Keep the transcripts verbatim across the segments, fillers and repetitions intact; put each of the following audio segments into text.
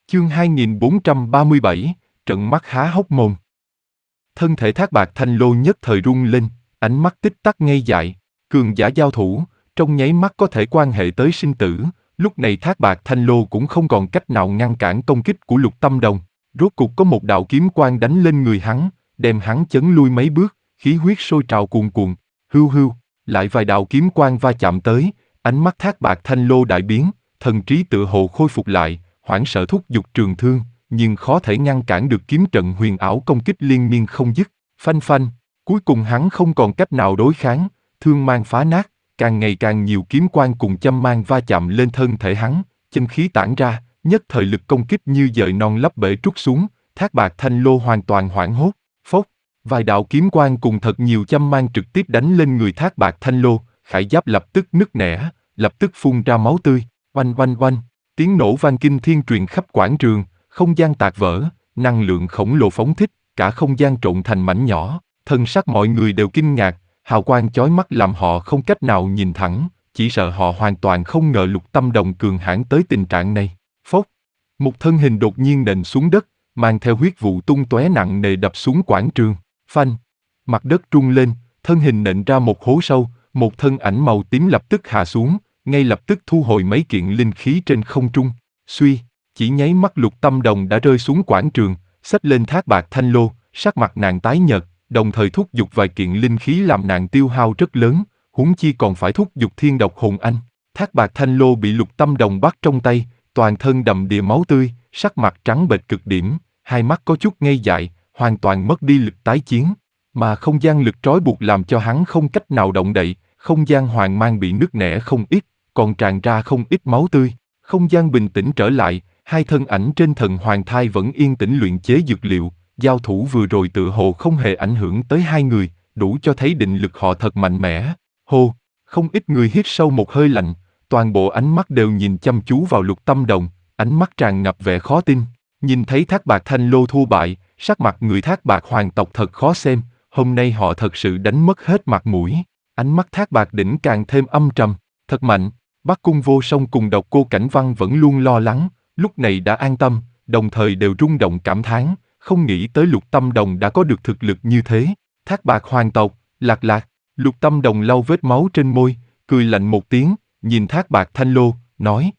Chương hai nghìn bốn trăm ba mươi bảy, trận mắt há hốc mồm. Thân thể Thác Bạt Thanh Lô nhất thời rung lên, ánh mắt tích tắc ngây dại. Cường giả giao thủ, trong nháy mắt có thể quan hệ tới sinh tử. Lúc này Thác Bạt Thanh Lô cũng không còn cách nào ngăn cản công kích của Lục Tâm Đồng. Rốt cục có một đạo kiếm quang đánh lên người hắn, đem hắn chấn lui mấy bước, khí huyết sôi trào cuồn cuộn. Hưu hưu, lại vài đạo kiếm quang va chạm tới, ánh mắt Thác Bạt Thanh Lô đại biến, thần trí tựa hồ khôi phục lại, hoảng sợ thúc giục trường thương, nhưng khó thể ngăn cản được kiếm trận huyền ảo công kích liên miên không dứt. Phanh phanh, cuối cùng hắn không còn cách nào đối kháng, thương mang phá nát, càng ngày càng nhiều kiếm quang cùng châm mang va chạm lên thân thể hắn, chân khí tản ra, nhất thời lực công kích như dời non lấp bể trút xuống. Thác Bạt Thanh Lô hoàn toàn hoảng hốt. Phốc, vài đạo kiếm quang cùng thật nhiều châm mang trực tiếp đánh lên người Thác Bạt Thanh Lô, khải giáp lập tức nứt nẻ, lập tức phun ra máu tươi. Oanh oanh oanh, tiếng nổ vang kinh thiên truyền khắp quảng trường, không gian tạc vỡ, năng lượng khổng lồ phóng thích, cả không gian trộn thành mảnh nhỏ. Thân sắc mọi người đều kinh ngạc, hào quang chói mắt làm họ không cách nào nhìn thẳng, chỉ sợ họ hoàn toàn không ngờ Lục Tâm Đồng cường hãn tới tình trạng này. Phốc, một thân hình đột nhiên nện xuống đất, mang theo huyết vụ tung tóe nặng nề đập xuống quảng trường. Phanh, mặt đất rung lên, thân hình nện ra một hố sâu, một thân ảnh màu tím lập tức hạ xuống, ngay lập tức thu hồi mấy kiện linh khí trên không trung. Suy, chỉ nháy mắt Lục Tâm Đồng đã rơi xuống quảng trường, xách lên Thác Bạt Thanh Lô, sắc mặt nàng tái nhợt, đồng thời thúc giục vài kiện linh khí làm nàng tiêu hao rất lớn, huống chi còn phải thúc giục Thiên Độc Hồn Anh. Thác Bạt Thanh Lô bị Lục Tâm Đồng bắt trong tay, toàn thân đầm đìa máu tươi, sắc mặt trắng bệch cực điểm, hai mắt có chút ngây dại, hoàn toàn mất đi lực tái chiến, mà không gian lực trói buộc làm cho hắn không cách nào động đậy, không gian hoàng mang bị nứt nẻ không ít, còn tràn ra không ít máu tươi. Không gian bình tĩnh trở lại, hai thân ảnh trên thần hoàng thai vẫn yên tĩnh luyện chế dược liệu, giao thủ vừa rồi tựa hồ không hề ảnh hưởng tới hai người, đủ cho thấy định lực họ thật mạnh mẽ. Hô, không ít người hít sâu một hơi lạnh, toàn bộ ánh mắt đều nhìn chăm chú vào Lục Tâm Đồng, ánh mắt tràn ngập vẻ khó tin. Nhìn thấy Thác Bạt Thanh Lô thua bại, sắc mặt người Thác Bạt hoàng tộc thật khó xem, hôm nay họ thật sự đánh mất hết mặt mũi. Ánh mắt Thác Bạt đỉnh càng thêm âm trầm, thật mạnh. Bắc Cung Vô Song cùng Độc Cô Cảnh Văn vẫn luôn lo lắng, lúc này đã an tâm, đồng thời đều rung động cảm thán, không nghĩ tới Lục Tâm Đồng đã có được thực lực như thế. Thác Bạt hoàng tộc, Lạc Lạc. Lục Tâm Đồng lau vết máu trên môi, cười lạnh một tiếng, nhìn Thác Bạt Thanh Lô, nói: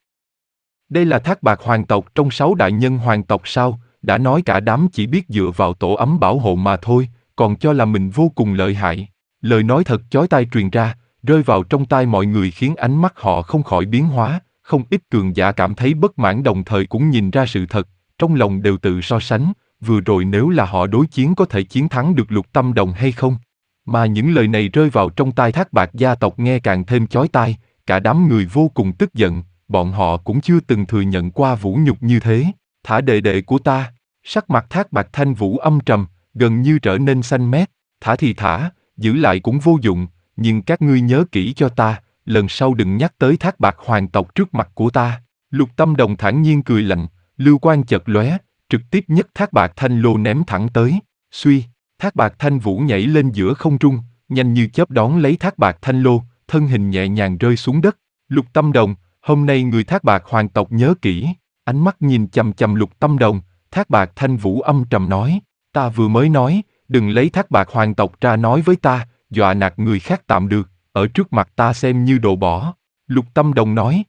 đây là Thác Bạt hoàng tộc trong sáu đại nhân hoàng tộc sao? Đã nói cả đám chỉ biết dựa vào tổ ấm bảo hộ mà thôi, còn cho là mình vô cùng lợi hại. Lời nói thật chói tai truyền ra, rơi vào trong tai mọi người khiến ánh mắt họ không khỏi biến hóa, không ít cường giả cảm thấy bất mãn đồng thời cũng nhìn ra sự thật, trong lòng đều tự so sánh, vừa rồi nếu là họ đối chiến có thể chiến thắng được Lục Tâm Đồng hay không? Mà những lời này rơi vào trong tai Thác Bạt gia tộc nghe càng thêm chói tai, cả đám người vô cùng tức giận, bọn họ cũng chưa từng thừa nhận qua vũ nhục như thế. Thả đệ đệ của ta. Sắc mặt Thác Bạt Thanh Vũ âm trầm, gần như trở nên xanh mét. Thả thì thả, giữ lại cũng vô dụng, nhưng các ngươi nhớ kỹ cho ta, lần sau đừng nhắc tới Thác Bạt hoàng tộc trước mặt của ta. Lục Tâm Đồng thản nhiên cười lạnh, lưu quang chợt lóe, trực tiếp nhấc Thác Bạt Thanh Lô ném thẳng tới. Suy, Thác Bạt Thanh Vũ nhảy lên giữa không trung, nhanh như chớp đón lấy Thác Bạt Thanh Lô, thân hình nhẹ nhàng rơi xuống đất. Lục Tâm Đồng, hôm nay người Thác Bạt hoàng tộc nhớ kỹ. Ánh mắt nhìn chằm chằm Lục Tâm Đồng, Thác Bạt Thanh Vũ âm trầm nói: ta vừa mới nói, đừng lấy Thác Bạt hoàng tộc ra nói với ta, dọa nạt người khác tạm được, ở trước mặt ta xem như đồ bỏ. Lục Tâm Đồng nói: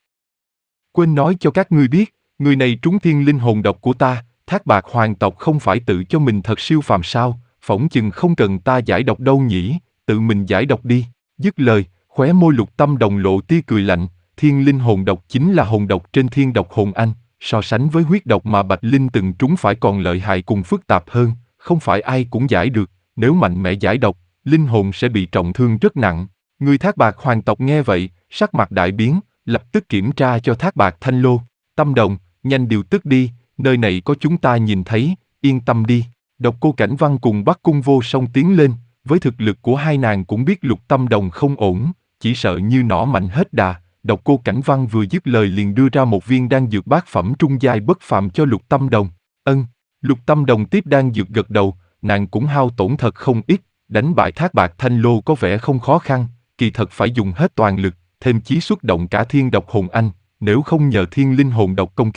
quên nói cho các ngươi biết, người này trúng thiên linh hồn độc của ta. Thác Bạt hoàng tộc không phải tự cho mình thật siêu phàm sao, phỏng chừng không cần ta giải độc đâu nhỉ, tự mình giải độc đi. Dứt lời, khóe môi Lục Tâm Đồng lộ tia cười lạnh, thiên linh hồn độc chính là hồn độc trên thiên độc hồn anh, so sánh với huyết độc mà Bạch Linh từng trúng phải còn lợi hại cùng phức tạp hơn, không phải ai cũng giải được, nếu mạnh mẽ giải độc, linh hồn sẽ bị trọng thương rất nặng. Người Thác Bạt hoàng tộc nghe vậy, sắc mặt đại biến, lập tức kiểm tra cho Thác Bạt Thanh Lô. Tâm Đồng, nhanh điều tức đi, nơi này có chúng ta nhìn thấy, yên tâm đi. Độc Cô Cảnh Văn cùng Bắc Cung Vô Song tiến lên, với thực lực của hai nàng cũng biết Lục Tâm Đồng không ổn, chỉ sợ như nỏ mạnh hết đà. Độc Cô Cảnh Văn vừa dứt lời liền đưa ra một viên đan dược bát phẩm trung giai bất phàm cho Lục Tâm Đồng. Ân, Lục Tâm Đồng tiếp đan dược gật đầu, nàng cũng hao tổn thật không ít, đánh bại Thác Bạt Thanh Lô có vẻ không khó khăn, kỳ thật phải dùng hết toàn lực, thêm chí xuất động cả thiên độc hồn anh, nếu không nhờ thiên linh hồn độc công kích,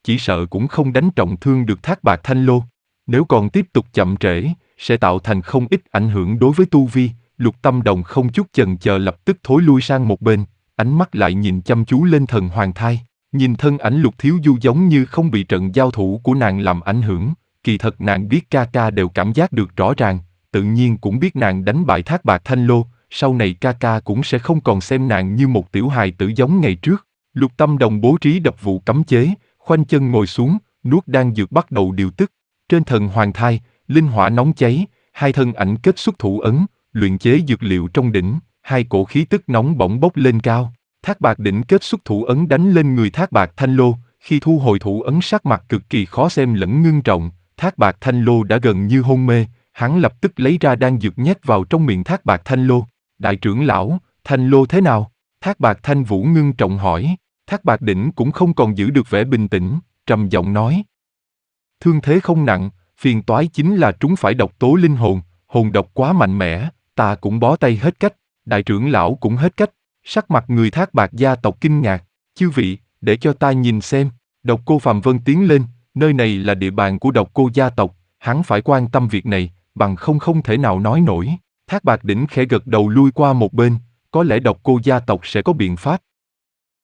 chỉ sợ cũng không đánh trọng thương được Thác Bạt Thanh Lô. Nếu còn tiếp tục chậm trễ, sẽ tạo thành không ít ảnh hưởng đối với tu vi. Lục Tâm Đồng không chút chần chờ lập tức thối lui sang một bên, ánh mắt lại nhìn chăm chú lên Thần Hoàng Thai. Nhìn thân ảnh Lục Thiếu Du giống như không bị trận giao thủ của nàng làm ảnh hưởng, kỳ thật nàng biết ca ca đều cảm giác được rõ ràng, tự nhiên cũng biết nàng đánh bại Thác Bạt Thanh Lô, sau này ca ca cũng sẽ không còn xem nàng như một tiểu hài tử giống ngày trước. Lục Tâm Đồng bố trí đập vụ cấm chế, khoanh chân ngồi xuống, nuốt đan dược bắt đầu điều tức. Trên Thần Hoàng Thai, linh hỏa nóng cháy, hai thân ảnh kết xuất thủ ấn, luyện chế dược liệu trong đỉnh, hai cổ khí tức nóng bỏng bốc lên cao. Thác Bạt đỉnh kết xuất thủ ấn đánh lên người Thác Bạt Thanh Lô, khi thu hồi thủ ấn sắc mặt cực kỳ khó xem lẫn ngưng trọng, Thác Bạt Thanh Lô đã gần như hôn mê, hắn lập tức lấy ra đan dược nhét vào trong miệng Thác Bạt Thanh Lô. Đại trưởng lão, Thanh Lô thế nào? Thác Bạt Thanh Vũ ngưng trọng hỏi. Thác Bạt đỉnh cũng không còn giữ được vẻ bình tĩnh, trầm giọng nói. Thương thế không nặng, phiền toái chính là trúng phải độc tố linh hồn, hồn độc quá mạnh mẽ, ta cũng bó tay hết cách, đại trưởng lão cũng hết cách. Sắc mặt người Thác Bạt gia tộc kinh ngạc, chư vị, để cho ta nhìn xem. Độc Cô Phàm Vân tiến lên, nơi này là địa bàn của Độc Cô gia tộc, hắn phải quan tâm việc này, bằng không không thể nào nói nổi. Thác Bạt đỉnh khẽ gật đầu lui qua một bên, có lẽ Độc Cô gia tộc sẽ có biện pháp.